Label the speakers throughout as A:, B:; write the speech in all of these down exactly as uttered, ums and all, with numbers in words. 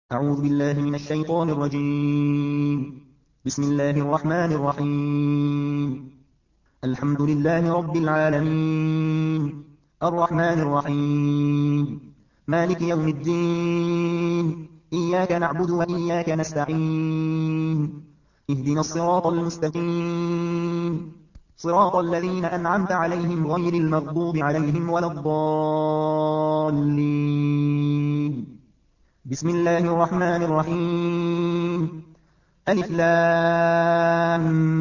A: أعوذ بالله من الشيطان الرجيم. بسم الله الرحمن الرحيم. الحمد لله رب العالمين، الرحمن الرحيم، مالك يوم الدين، إياك نعبد وإياك نستعين، اهدنا الصراط المستقيم، صراط الذين أنعمت عليهم غير المغضوب عليهم ولا الضالين. بسم الله الرحمن الرحيم. ألف لام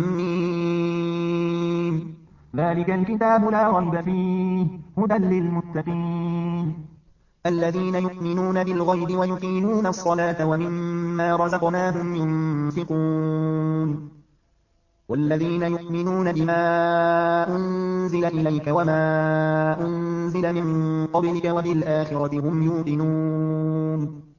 A: ميم.
B: ذلك الكتاب لا ريب فيه هدى للمتقين
A: الذين يؤمنون بالغيب ويقيمون الصلاة ومما رزقناهم ينفقون والذين يؤمنون بما أنزل إليك وما أنزل من قبلك وبالآخرة هم يوقنون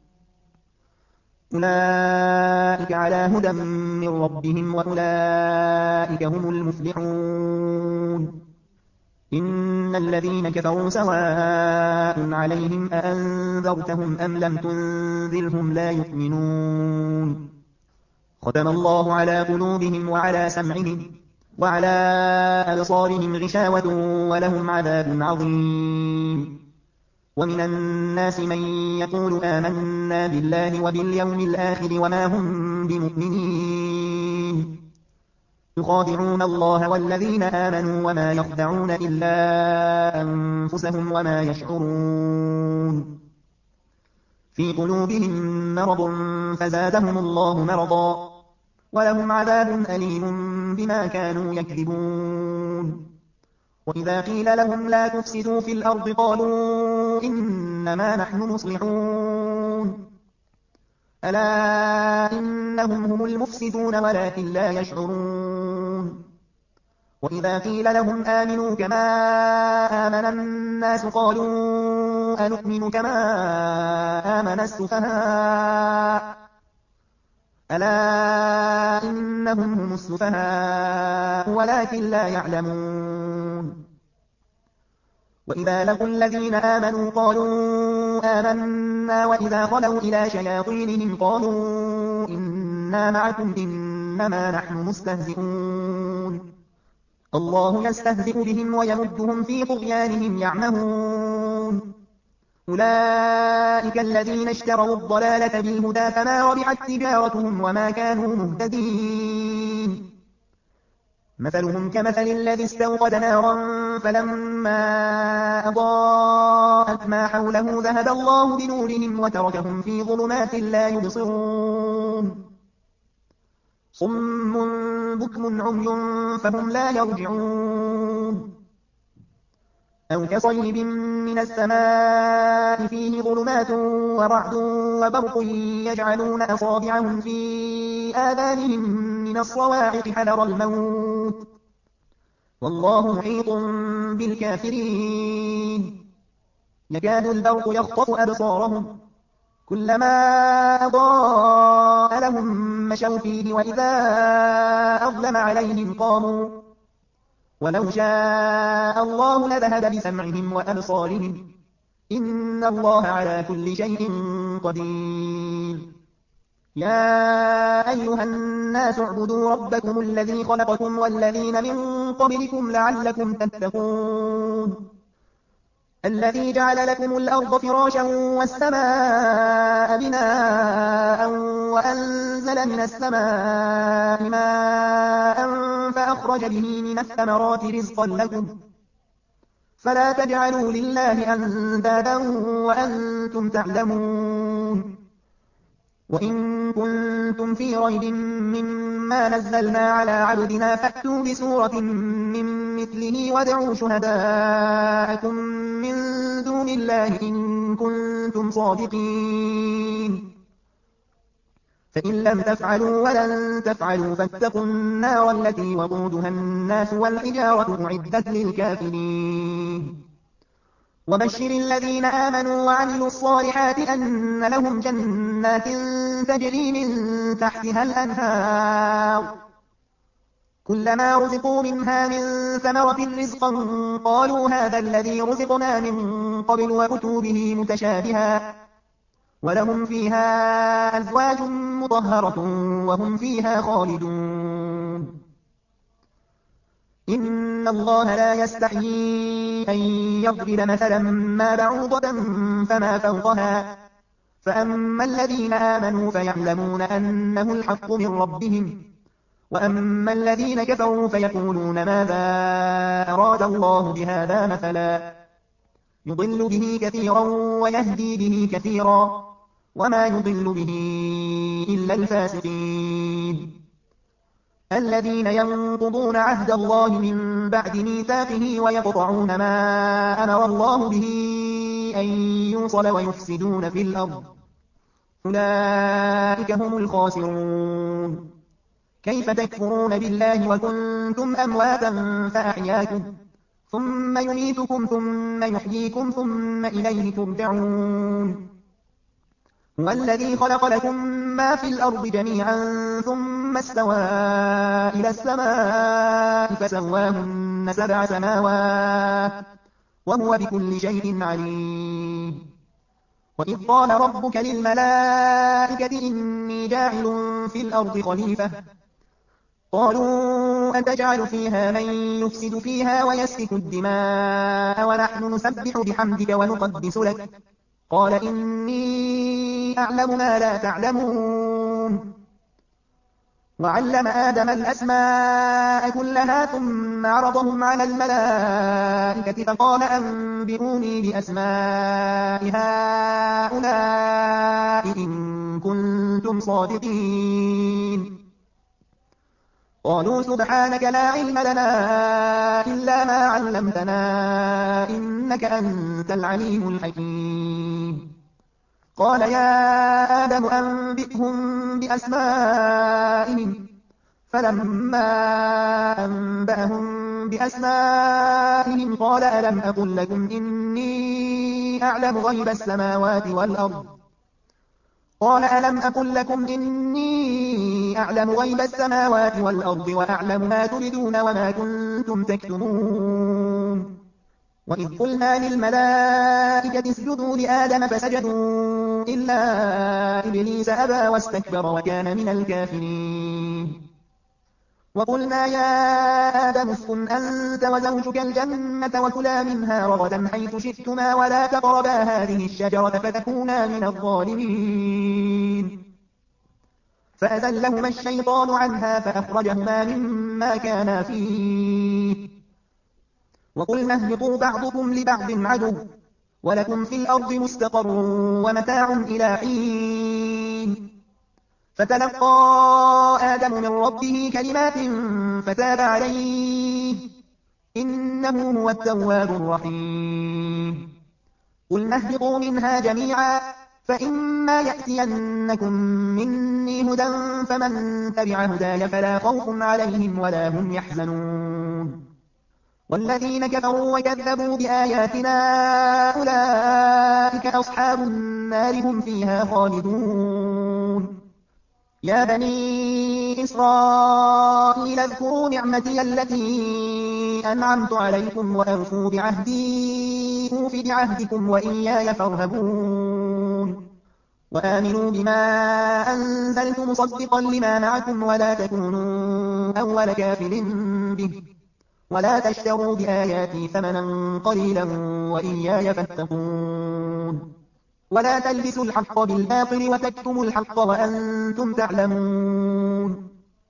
A: أولئك على هدى من ربهم وأولئك هم المفلحون إن الذين كفروا سواء عليهم أأنذرتهم أم لم تنذرهم لا يؤمنون ختم الله على قلوبهم وعلى سمعهم وعلى أبصارهم غشاوة ولهم عذاب عظيم ومن الناس من يقول آمنا بالله وباليوم الآخر وما هم بمؤمنين يخادعون الله والذين آمنوا وما يخدعون إلا أنفسهم وما يشعرون في قلوبهم مرض فزادهم الله مرضا ولهم عذاب أليم بما كانوا يكذبون وإذا قيل لهم لا تفسدوا في الأرض قالوا إنما نحن مصلحون ألا إنهم هم المفسدون ولكن لا يشعرون وإذا قيل لهم آمنوا كما آمن الناس قالوا أنؤمن كما آمن السفهاء ألا إنهم هم السفهاء ولكن لا يعلمون وإذا لقوا الذين آمنوا قالوا آمنا وإذا خلوا إلى شياطينهم قالوا إنا معكم إنما نحن مستهزئون الله يستهزئ بهم ويمدهم في طغيانهم يعمهون أولئك الذين اشتروا الضلالة بالهدى فما ربحت تجارتهم وما كانوا مهتدين مثلهم كمثل الذي استوقد نارا فلما أضاءت ما حوله ذهب الله بنورهم وتركهم في ظلمات لا يبصرون صم بكم عمي فهم لا يرجعون أو كصيب من السماء فيه ظلمات ورعد وبرق يجعلون أصابعهم في آذانهم من الصواعق حذر الموت والله محيط بالكافرين يكاد البرق يخطف أبصارهم كلما أضاء لهم مشوا فيه وإذا أظلم عليهم قاموا ولو شاء الله لذهب بسمعهم وأبصارهم إن الله على كل شيء قدير يا أيها الناس اعبدوا ربكم الذي خلقكم والذين من قبلكم لعلكم تتقون الذي جعل لكم الأرض فراشا والسماء بناء وأنزل من السماء ماء فأخرج به من الثمرات رزقا لكم فلا تجعلوا لله أندادا وأنتم تعلمون وإن كنتم في ريب مما نزلنا على عبدنا فأتوا بسورة من مثله وادعوا شهداءكم من دون الله إن كنتم صادقين فإن لم تفعلوا ولن تفعلوا فاتقوا النار التي وقودها الناس والحجارة أعدت للكافرين وبشر الذين آمنوا وعملوا الصالحات أن لهم جنات تجري من تحتها الأنهار كلما رزقوا منها من ثمرة رزقا قالوا هذا الذي رزقنا من قبل وأتوا به متشابها ولهم فيها أزواج مطهرة وهم فيها خالدون. إن الله لا يستحيي أن يضرب مثلا ما بعوضة فما فوقها، فأما الذين آمنوا فيعلمون أنه الحق من ربهم، وأما الذين كفروا فيقولون ماذا أراد الله بهذا مثلا، يضل به كثيرا ويهدي به كثيرا، وما يضل به إلا الفاسقين الذين ينقضون عهد الله من بعد ميثاقه ويقطعون ما أمر الله به أن يوصل ويفسدون في الأرض، أولئك هم الخاسرون. كيف تكفرون بالله وكنتم أمواتا فأحياكم ثم يميتكم ثم يحييكم ثم إليه ترجعون. هو الذي خلق لكم ما في الأرض جميعا ثم استوى إلى السماء فسواهن سبع سماوات وهو بكل شيء عليم. وإذ قال ربك للملائكة إني جاعل في الأرض خليفة قالوا أتجعل فيها من يفسد فيها ويسفك الدماء ونحن نسبح بحمدك ونقدس لك قال إني أعلم ما لا تعلمون. وعلم آدم الأسماء كلها ثم عرضهم على الملائكة فقال أنبئوني بأسماء هؤلاء إن كنتم صادقين. قالوا سبحانك لا علم لنا إلا ما علمتنا إنك أنت العليم الحكيم. قال يا آدم أنبئهم بأسمائهم فلما أنبأهم بأسمائهم قال ألم أقل لكم إني أعلم غيب السماوات والأرض قال ألم أقل لكم إني أعلم غيب السماوات والأرض وأعلم ما تبدون وما كنتم تكتمون. وإذ قلنا للملائكة اسجدوا لآدم فسجدوا إلا إبليس أبى واستكبر وكان من الكافرين. وقلنا يا آدم اسكن أنت وزوجك الجنة وكلا منها رغدا حيث شئتما ولا تقربا هذه الشجرة فتكونا من الظالمين. فأزلهما الشيطان عنها فأخرجهما مما كانا فيه. وقلنا اهبطوا بعضكم لبعض عدو ولكم في الأرض مستقر ومتاع إلى حين. فتلقى آدم من ربه كلمات فتاب عليه إنه هو التواب الرحيم. قلنا اهبطوا منها جميعا فإما يأتينكم مني هدى فمن تبع هداي فلا خوف عليهم ولا هم يحزنون. والذين كفروا وكذبوا بآياتنا أولئك أصحاب النار هم فيها خالدون. يا بني إسرائيل اذكروا نعمتي التي أنعمت عليكم وأوفوا بعهدي أوف بعهدكم وإياي فارهبون. وآمنوا بما أنزلت مصدقا لما معكم ولا تكونوا أول كافر به ولا تشتروا بآياتي ثمنا قليلا وإياي فاتقون. ولا تلبسوا الحق بالباطل وتكتموا الحق وأنتم تعلمون.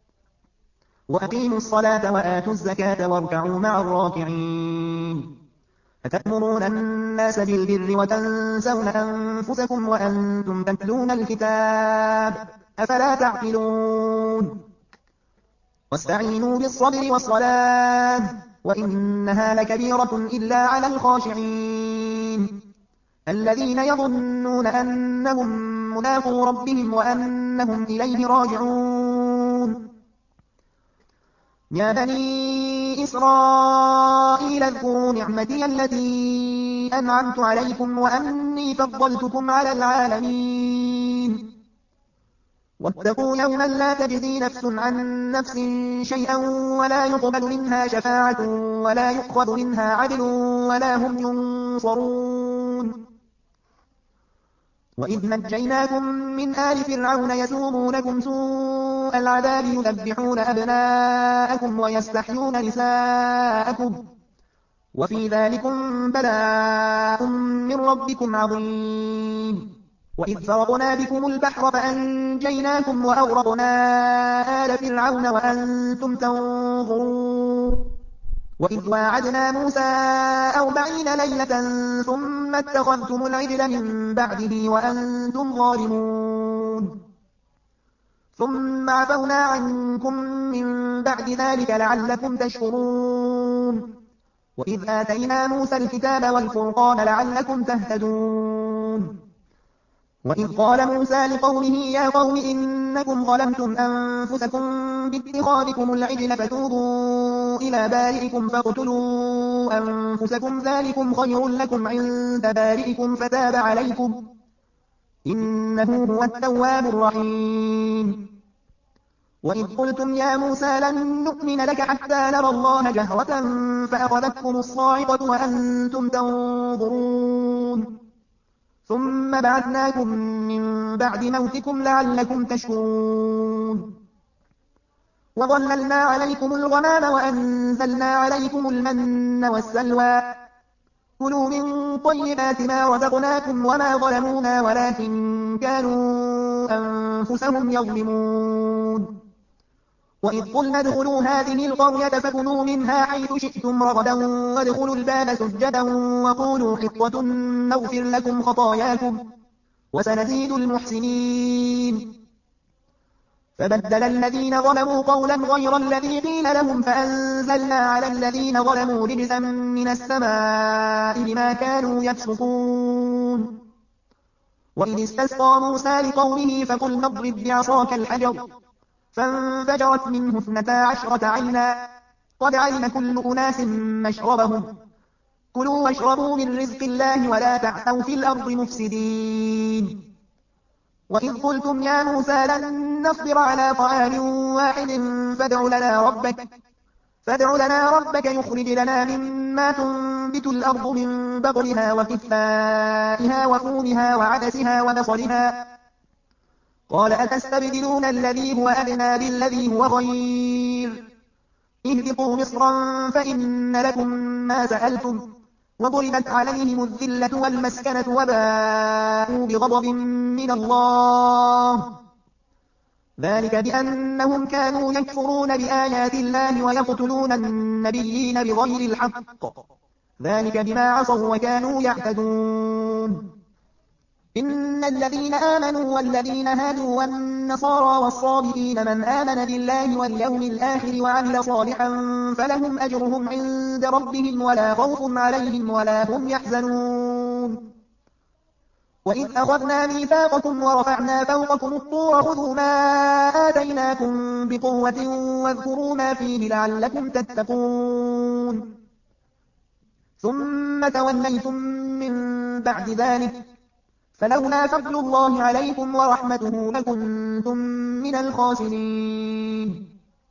A: وأقيموا الصلاة وآتوا الزكاة واركعوا مع الراكعين. أتأمرون الناس بالبر وتنسون أنفسكم وأنتم تتلون الكتاب أفلا تعقلون. واستعينوا بالصبر والصلاة وإنها لكبيرة إلا على الخاشعين الذين يظنون أنهم ملاقو ربهم وأنهم إليه راجعون. يا بني إسرائيل اذكروا نعمتي التي أنعمت عليكم وأني فضلتكم على العالمين. واتقوا يوما لا تجزي نفس عن نفس شيئا ولا يقبل منها شفاعة ولا يؤخذ منها عدل ولا هم ينصرون. وإذ نجيناكم من آل فرعون يسومونكم سوء العذاب يذبحون أبناءكم ويستحيون نساءكم وفي ذلكم بلاء من ربكم عظيم. وإذ فرقنا بكم البحر فأنجيناكم وأغرقنا آل فرعون وأنتم تنظرون. وإذ واعدنا موسى أربعين ليلة ثم اتخذتم العجل من بعده وأنتم ظالمون ثم عفونا عنكم من بعد ذلك لعلكم تشكرون. وإذ آتينا موسى الكتاب والفرقان لعلكم تهتدون. وإذ قال موسى لقومه يا قوم إنكم ظلمتم أنفسكم باتخاذكم العجل فتوبوا إلى بارئكم فاقتلوا أنفسكم ذلكم خير لكم عند بارئكم فتاب عليكم إنه هو التواب الرحيم. وإذ قلتم يا موسى لن نؤمن لك حتى نرى الله جهرة فأخذتكم الصاعقة وأنتم تنظرون ثم بعثناكم من بعد موتكم لعلكم تشكرون. وظللنا عليكم الغمام وأنزلنا عليكم المن والسلوى كلوا من طيبات ما رزقناكم وما ظلمونا ولكن كانوا أنفسهم يظلمون. وإذ قلنا ادخلوا هذه القرية فكلوا منها حيث شئتم رغدا وادخلوا الباب سجدا وقولوا حطة نغفر لكم خطاياكم وسنزيد المحسنين. فبدل الذين ظلموا قولا غير الذي قيل لهم فأنزلنا على الذين ظلموا رجزا من السماء بما كانوا يفسقون. وإذ استسقى موسى لقومه فقلنا اضرب بعصاك الحجر فانفجرت منه اثنتا عشرة عينا قد علم كل أناس مشربهم كلوا واشربوا من رزق الله ولا تعثوا في الأرض مفسدين. وإذ قلتم يا موسى لن نصبر على طعام واحد فادع لنا ربك فادع لنا ربك يخرج لنا مما تنبت الأرض من بقلها وكفائها وفومها وعدسها وبصلها قال أتستبدلون الذي هو أدنى بالذي هو خير اهبطوا مصرا فإن لكم ما سألتم وضربت عليهم الذلة والمسكنة وباءوا بغضب من الله ذلك بأنهم كانوا يكفرون بآيات الله ويقتلون النبيين بغير الحق ذلك بما عصوا وكانوا يعتدون. إن الذين آمنوا والذين هادوا والنصارى والصابئين من آمن بالله واليوم الآخر وعمل صالحا فلهم أجرهم عند ربهم ولا خوف عليهم ولا هم يحزنون. وإذ أخذنا ميثاقكم ورفعنا فوقكم الطور خذوا ما آتيناكم بقوة واذكروا ما فيه لعلكم تتقون ثم توليتم من بعد ذلك فلولا فضل الله عليكم ورحمته لكنتم من الخاسرين.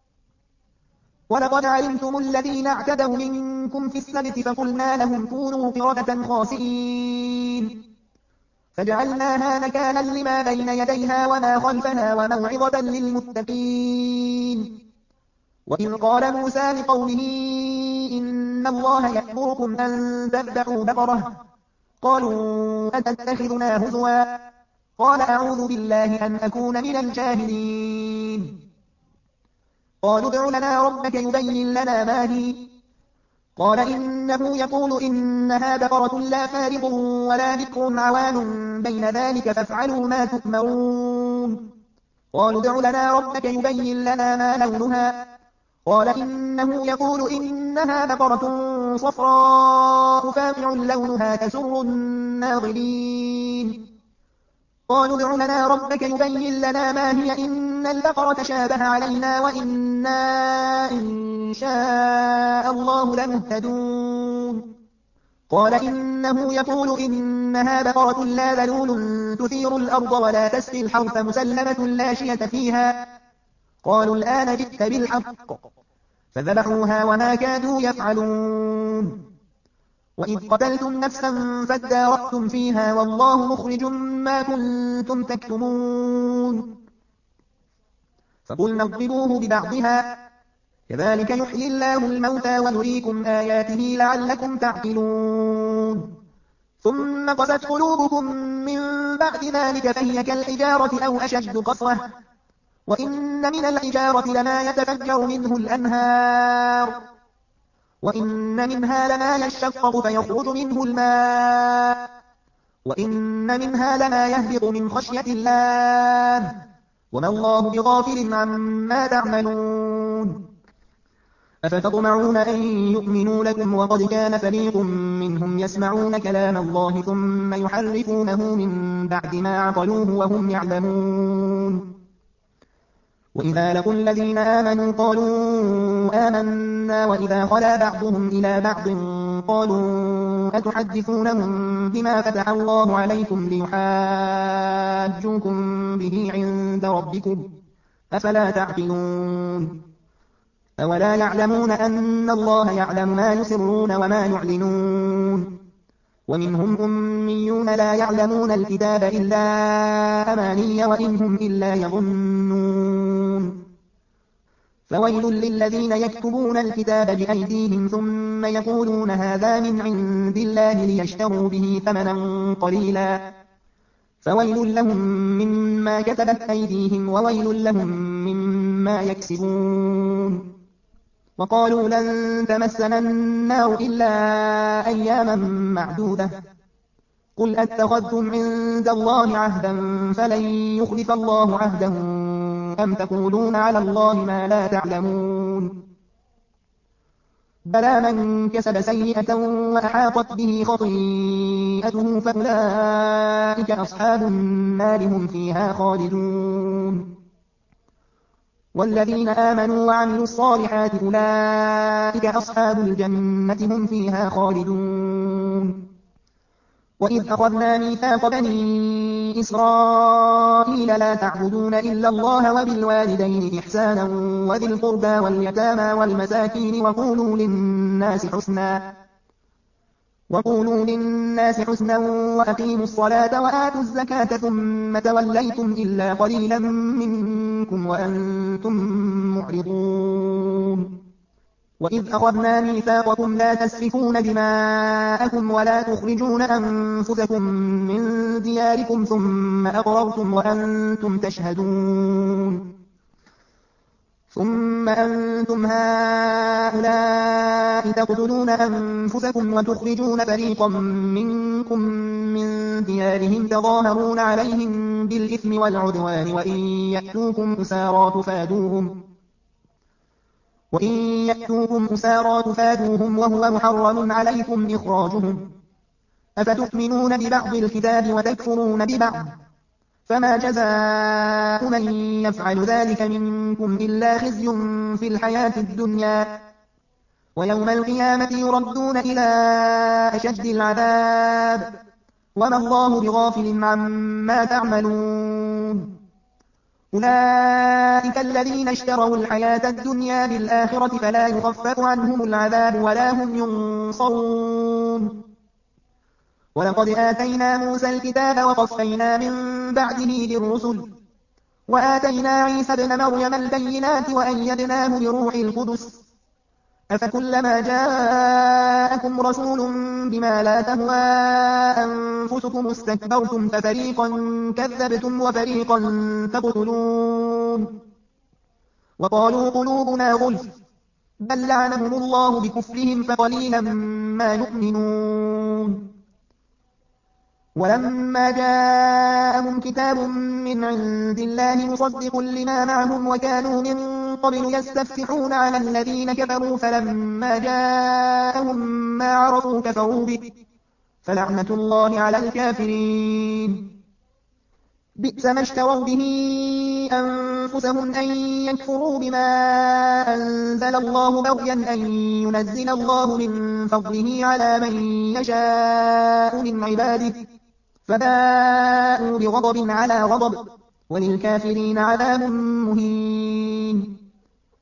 A: ولقد علمتم الذين اعتدوا منكم في السبت فقلنا لهم كونوا قردة خاسئين فجعلناها نكالا لما بين يديها وما خلفها وموعظة للمتقين. وإذ قال موسى لقومه إن الله يأمركم أن تذبحوا بقرة قالوا أتتخذنا هزوا قال أعوذ بالله أن أكون من الجاهلين. قالوا ادع لنا ربك يبين لنا ما هي قال إنه يقول إنها بقرة لا فارض ولا بكر عوان بين ذلك فافعلوا ما تؤمرون. قالوا ادع لنا ربك يبين لنا ما لونها قال إنه يقول إنها بقرة صفراء فاقع لونها تسر الناظرين. قالوا ادع لنا ربك يبين لنا ما هي إن البقرة شابه علينا وإنا إن شاء الله لمهتدون. قال إنه يقول إنها بقرة لا ذلول تثير الأرض ولا تسقي الحرث مسلمة لا شية فيها قالوا الآن جئت بالحق فذبحوها وما كادوا يفعلون. وإذ قتلتم نفسا فادارأتم فيها والله مخرج ما كنتم تكتمون فقلنا اضربوه ببعضها كذلك يحيي الله الموتى ويريكم آياته لعلكم تعقلون ثم قست قلوبكم من بعد ذلك فهي كالحجارة أو أشد قسوة وإن من الحجارة لما يتفجر منه الأنهار وإن منها لما يشقق فيخرج منه الماء وإن منها لما يهبط من خشية الله وما الله بغافل عما تعملون أفتطمعون أن يؤمنوا لكم وقد كان فريق منهم يسمعون كلام الله ثم يحرفونه من بعد ما عقلوه وهم يعلمون وإذا لقوا الذين آمنوا قالوا آمنا وإذا خلا بعضهم إلى بعض قالوا أتحدثونهم بما فتح الله عليكم ليحاجوكم به عند ربكم أفلا تعقلون أولا يعلمون أن الله يعلم ما يسرون وما يعلنون ومنهم أميون لا يعلمون الكتاب إلا أماني وإن هم إلا يظنون فويل للذين يكتبون الكتاب بأيديهم ثم يقولون هذا من عند الله ليشتروا به ثمنا قليلا فويل لهم مما كتبت أيديهم وويل لهم مما يكسبون وقالوا لن تمسنا النار إلا أياما معدودة قل أتخذتم عند الله عهدا فلن يخلف الله عهده أم تقولون على الله ما لا تعلمون بلى من كسب سيئة وأحاطت به خطيئته فأولئك أصحاب النار هم فيها خالدون والذين آمنوا وعملوا الصالحات أولئك أصحاب الجنة هم فيها خالدون وإذ أخذنا ميثاق بني إسرائيل لا تعبدون إلا الله وبالوالدين إحسانا وذي القربى واليتامى والمساكين وقولوا للناس حسنا وقولوا للناس حسنا وأقيموا الصلاة وآتوا الزكاة ثم توليتم إلا قليلا منكم وأنتم معرضون وإذ أخذنا ميثاقكم لا تسفكون دماءكم ولا تخرجون أنفسكم من دياركم ثم أقررتم وأنتم تشهدون ثم أنتم هؤلاء تقتلون أنفسكم وتخرجون فريقا منكم من ديارهم تظاهرون عليهم بالإثم والعدوان وإن يأتوكم أسارى تفادوهم وإن يأتوكم أسارى تفادوهم وهو محرم عليكم إخراجهم أفتؤمنون ببعض الكتاب وتكفرون ببعض فما جزاء من يفعل ذلك منكم إلا خزي في الحياة الدنيا ويوم القيامة يردون إلى أشد العذاب وما الله بغافل عما تعملون أولئك الذين اشتروا الحياة الدنيا بالآخرة فلا يخفف عنهم العذاب ولا هم ينصرون ولقد آتينا موسى الكتاب وقفينا من بعده بالرسل وآتينا عيسى ابن مريم البينات وأيدناه بروح القدس أفكلما جاءكم رسول بما لا تهوى أنفسكم استكبرتم ففريقا كذبتم وفريقا تقتلون وقالوا قلوبنا غلف بل لعنهم الله بكفرهم فقليلا ما يؤمنون ولما جاءهم كتاب من عند الله مصدق لما معهم وكانوا من قبل يستفتحون على الذين كفروا فلما جاءهم ما عرفوا كفروا به فلعنة الله على الكافرين بئس ما اشتروا به أنفسهم أن يكفروا بما أنزل الله بغيا أن ينزل الله من فضله على من يشاء من عباده فباءوا بغضب على غضب وللكافرين عذاب مهين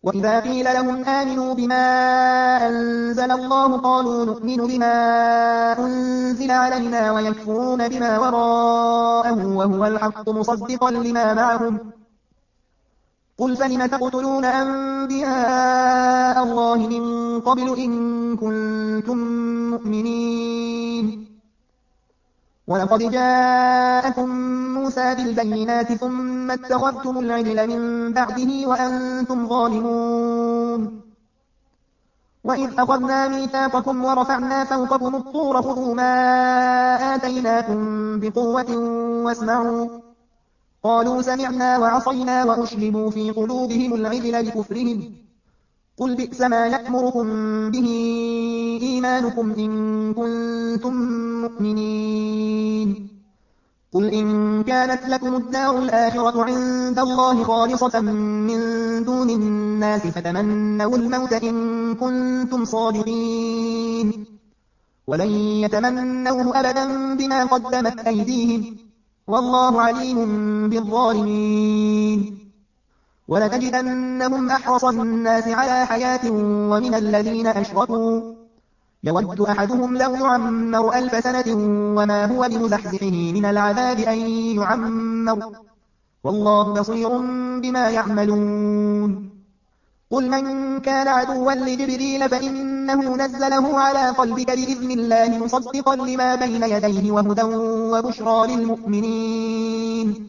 A: وإذا قيل لهم آمنوا بما أنزل الله قالوا نؤمن بما أنزل علينا ويكفرون بما وراءه وهو الحق مصدقا لما معهم قل فلم تقتلون أنبياء الله من قبل إن كنتم مؤمنين ولقد جاءكم موسى بالبينات ثم اتخذتم العجل من بعده وأنتم ظالمون وإذ أخذنا ميثاقكم ورفعنا فوقكم الطور خذوا ما آتيناكم بقوة واسمعوا قالوا سمعنا وعصينا وأشربوا في قلوبهم العجل بكفرهم قل بئس ما يأمركم به إيمانكم إن كنتم مؤمنين قل إن كانت لكم الدار الآخرة عند الله خالصة من دون الناس فتمنوا الموت إن كنتم صادقين ولن يتمنوه أبدا بما قدمت أيديهم والله عليم بالظالمين ولتجدنهم أحرص الناس على حياة ومن الذين أشركوا يود أحدهم لو يعمر ألف سنة وما هو بمزحزحه من العذاب أن يعمر والله بصير بما يعملون قل من كان عدوا لجبريل فإنه نزله على قلبك بإذن الله مصدقا لما بين يديه وهدى وبشرى للمؤمنين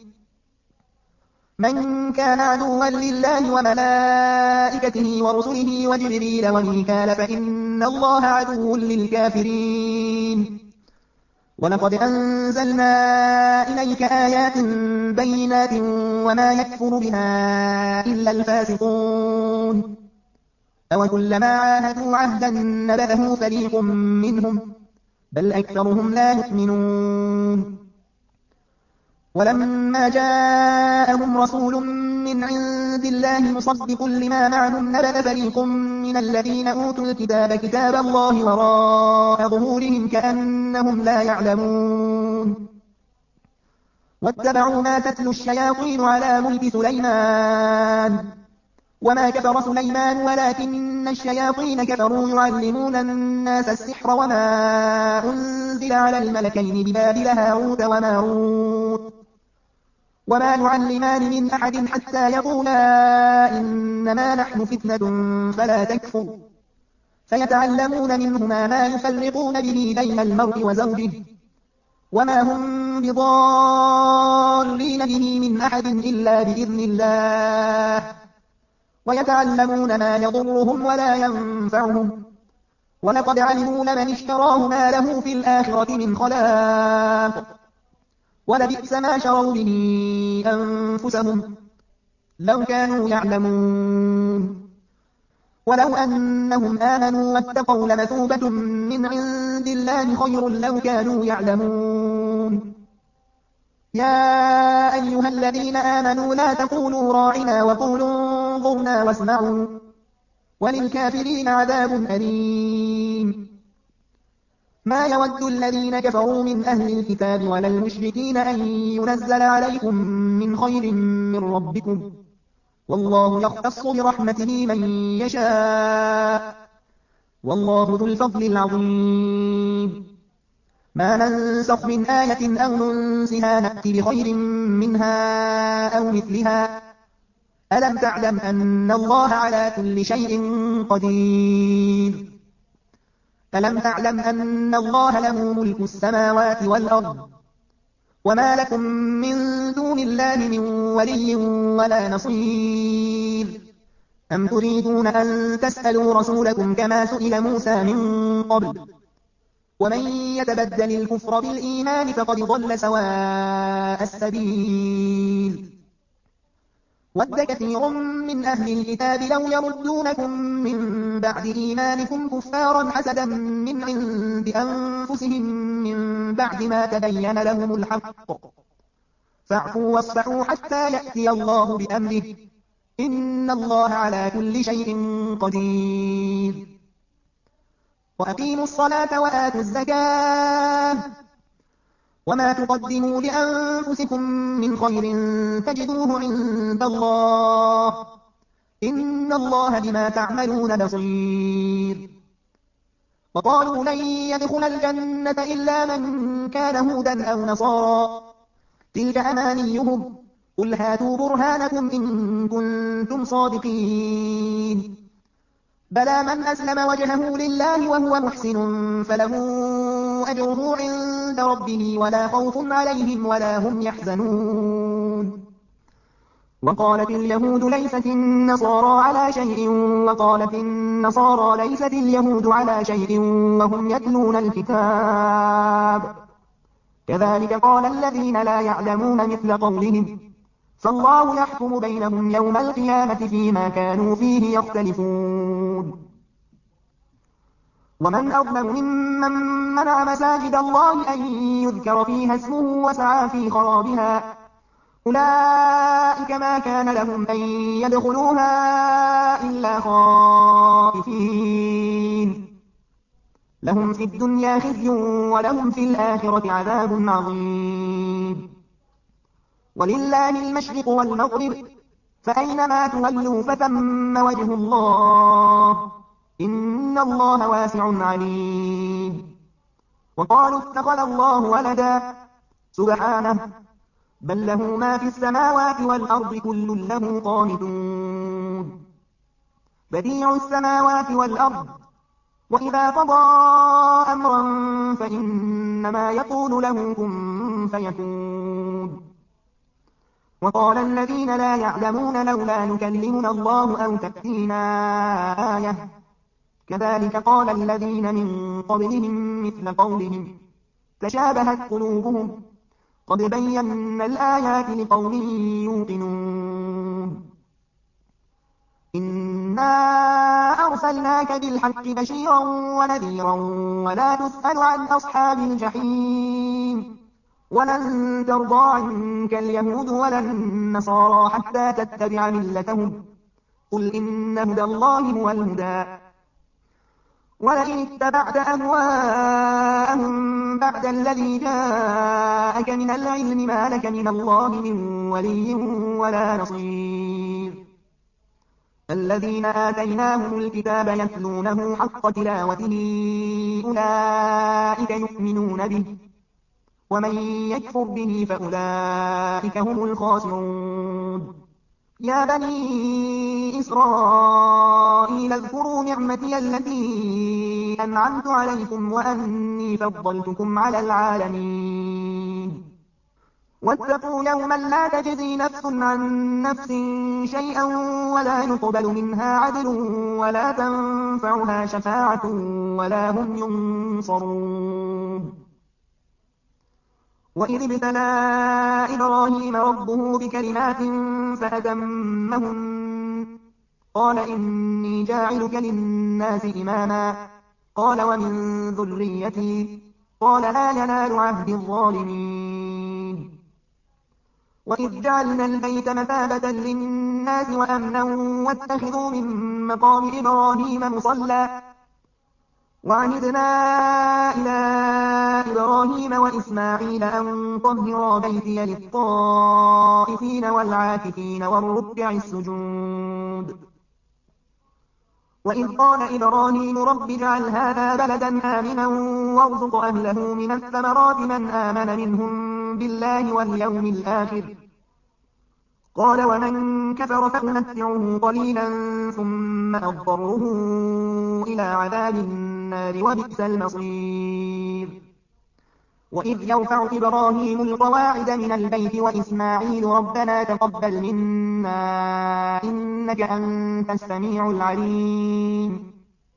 A: من كان عدوا لله وملائكته ورسله وجبريل وميكال فإن الله عدو للكافرين ولقد أنزلنا إليك آيات بينات وما يكفر بها إلا الفاسقون أوكلما عاهدوا عهدا نبذه فريق منهم بل أكثرهم لا يؤمنون ولما جاءهم رسول من عند الله مصدق لما معهم نبذ فريق من الذين أوتوا الكتاب كتاب الله وراء ظهورهم كأنهم لا يعلمون واتبعوا ما تتلو الشياطين على ملك سليمان وما كفر سليمان ولكن الشياطين كفروا يعلمون الناس السحر وما أنزل على الملكين ببابل هاروت وماروت وما نعلمان من أحد حتى يقولا إنما نحن فتنة فلا تكفر فيتعلمون منهما ما يفرقون به بين المرء وزوجه وما هم بضارين به من أحد إلا بإذن الله ويتعلمون ما يضرهم ولا ينفعهم ولقد علموا لمن اشتراه ما له في الآخرة من خلاق ولبئس ما شروا به أنفسهم لو كانوا يعلمون ولو أنهم آمنوا واتقوا لمثوبة من عند الله خير لو كانوا يعلمون يا أيها الذين آمنوا لا تقولوا راعنا وقولوا انظرنا واسمعوا وللكافرين عذاب أليم ما يود الذين كفروا من أهل الكتاب ولا المشركين أن ينزل عليكم من خير من ربكم والله يختص برحمته من يشاء والله ذو الفضل العظيم ما ننسخ من آية أو ننسها نأت بخير منها أو مثلها ألم تعلم أن الله على كل شيء قدير ألم تعلم أن الله له ملك السماوات والأرض وما لكم من دون الله من ولي ولا نصير أم تريدون أن تسألوا رسولكم كما سئل موسى من قبل ومن يتبدل الكفر بالإيمان فقد ضل سواء السبيل ود كثير من أهل الكتاب لو يردونكم من بعد إيمانكم كفارا حسدا من عند أنفسهم من بعد ما تبين لهم الحق فاعفوا واصفحوا حتى يأتي الله بأمره إن الله على كل شيء قدير وأقيموا الصلاة وآتوا الزكاة وما تقدموا لأنفسكم من خير تجدوه عند الله إن الله بما تعملون بصير. وقالوا لن يدخل الجنة إلا من كان هودا أو نصارى تلك أمانيهم قل هاتوا برهانكم إن كنتم صادقين. بلى من أسلم وجهه لله وهو محسن فله أجره عند ربه ولا خوف عليهم ولا هم يحزنون. وقالت اليهود ليست النصارى على شيء وقالت النصارى ليست اليهود على شيء وهم يتلون الكتاب كذلك قال الذين لا يعلمون مثل قولهم فالله يحكم بينهم يوم القيامة فيما كانوا فيه يختلفون. ومن أظلم ممن منع مساجد الله أن يذكر فيها اسمه وسعى في خرابها أولئك ما كان لهم أن يدخلوها إلا خائفين لهم في الدنيا خزي ولهم في الآخرة عذاب عظيم. ولله المشرق والمغرب فأينما تولوا فثم وجه الله إن الله واسع عليم. وقالوا اتخذ الله ولدا سبحانه بل له ما في السماوات والأرض كل له قانتون. بديع السماوات والأرض وإذا قضى أمرا فإنما يقول له كن فيكون. وقال الذين لا يعلمون لولا نكلمنا الله أو تأتينا آية كذلك قال الذين من قبلهم مثل قولهم تشابهت قلوبهم قد بينا الآيات لقوم يوقنون. إنا أرسلناك بالحق بشيرا ونذيرا ولا تسأل عن أصحاب الجحيم ولن ترضى عنك اليهود ولا النصارى حتى تتبع ملتهم قل إن هدى الله هو الهدى ولئن اتبعت أهواءهم بعد الذي جاءك من العلم ما لك من الله من ولي ولا نصير. الذين آتيناهم الكتاب يتلونه حق تلاوته أولئك يؤمنون به ومن يكفر به فأولئك هم الخاسرون. يا بني إسرائيل اذكروا نعمتي التي أنعمت عليكم وأني فضلتكم على العالمين. واتقوا يوما لا تجزي نفس عن نفس شيئا ولا يقبل منها عدل ولا تنفعها شفاعة ولا هم ينصرون. وإذ ابتلى إبراهيم ربه بكلمات فأتمهن قال إني جاعلك للناس إماما قال ومن ذريتي قال لا ينال عهد الظالمين. وإذ جعلنا البيت مثابة للناس وأمنا واتخذوا من مقام إبراهيم مصلى وعهدنا إلى إبراهيم وإسماعيل أن طهرا بيتي للطائفين والعاكفين والركع السجود. وإذ قال إبراهيم رب اجعل هذا بلدا آمنا وارزق أهله من الثمرات من آمن منهم بالله واليوم الآخر قال ومن كفر فأمتعه قليلا ثم أضطره إلى عذاب النار وبئس المصير. وإذ يرفع إبراهيم القواعد من البيت وإسماعيل ربنا تقبل منا إنك أنت السميع العليم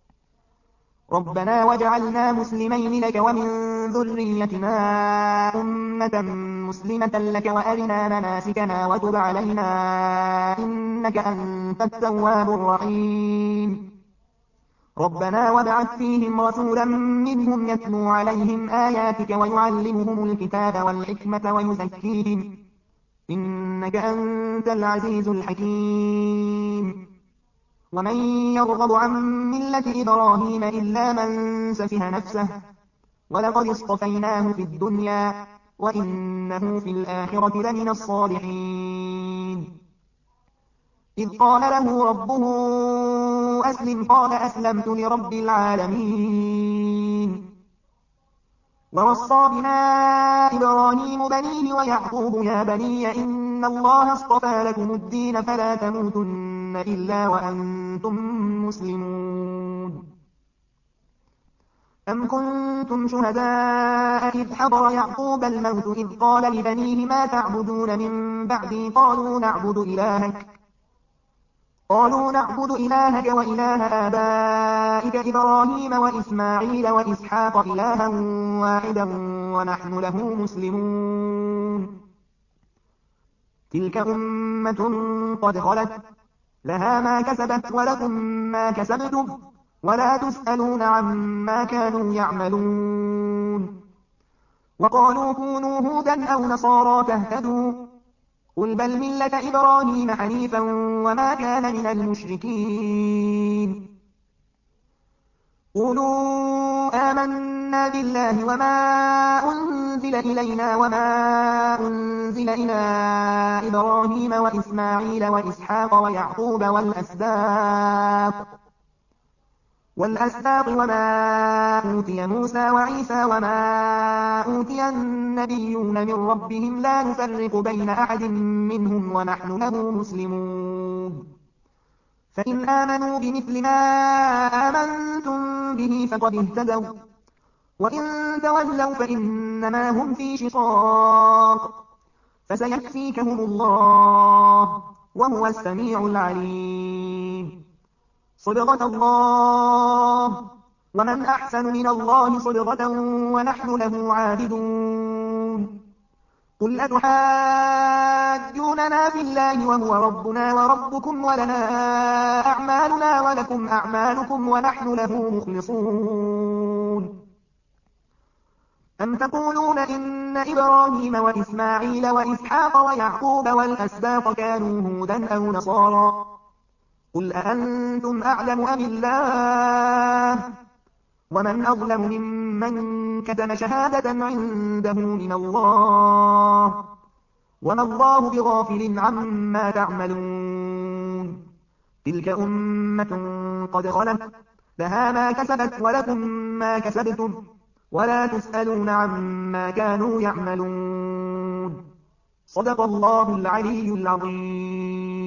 A: ربنا واجعلنا مسلمين لك ومن ذريتنا أمة مسلمة لك وأرنا مناسكنا وتب علينا إنك أنت التواب الرحيم ربنا وابعث فيهم رسولا منهم يتلو عليهم آياتك ويعلمهم الكتاب والحكمة ويزكيهم إنك أنت العزيز الحكيم. ومن يرغب عن ملة إبراهيم إلا من سفه نفسه ولقد اصطفيناه في الدنيا وإنه في الآخرة لمن الصالحين. إذ قال له ربه أسلم قال أسلمت لرب العالمين ووصى بها إبراهيم بنيه ويعقوب يا بني إن الله اصطفى لكم الدين فلا تموتن إلا وأنتم مسلمون أم كنتم شهداء إذ حضر يعقوب الموت إذ قال لبنيه ما تعبدون من بعدي قالوا نعبد إلهك قالوا نعبد إلهك وإله آبائك إبراهيم وإسماعيل وإسحاق إلها واحدا ونحن له مسلمون تلك أمة قد خلت لها ما كسبت ولكم ما كسبتم ولا تسألون عما كانوا يعملون وقالوا كونوا هودا أو نصارى تهتدوا قل بل ملة إبراهيم حنيفا وما كان من المشركين قولوا آمنا بالله وما أنزل إلينا وما أنزل إلى إبراهيم وإسماعيل وإسحاق ويعقوب والأسباط والأسباط وما أوتي موسى وعيسى وما أوتي النبيون من ربهم لا نفرق بين أحد منهم ونحن له مسلمون فإن آمنوا بمثل ما آمنتم به فقد اهتدوا وإن تولوا فإنما هم في شقاق فسيكفيكهم الله وهو السميع العليم صدق الله ومن أحسن من الله صدقة ونحن له عابدون قل أتحاجوننا في الله وهو ربنا وربكم ولنا أعمالنا ولكم أعمالكم ونحن له مخلصون أم تقولون إن إبراهيم وإسماعيل وإسحاق ويعقوب والأسباط كانوا هودا أو نصارى قل أأنتم أعلم أم الله ومن أظلم ممن كتم شهادة عنده من الله وما الله بغافل عما تعملون تلك أمة قد خلت لها ما كسبت ولكم ما كسبتم ولا تسألون عما كانوا يعملون صدق الله العلي العظيم.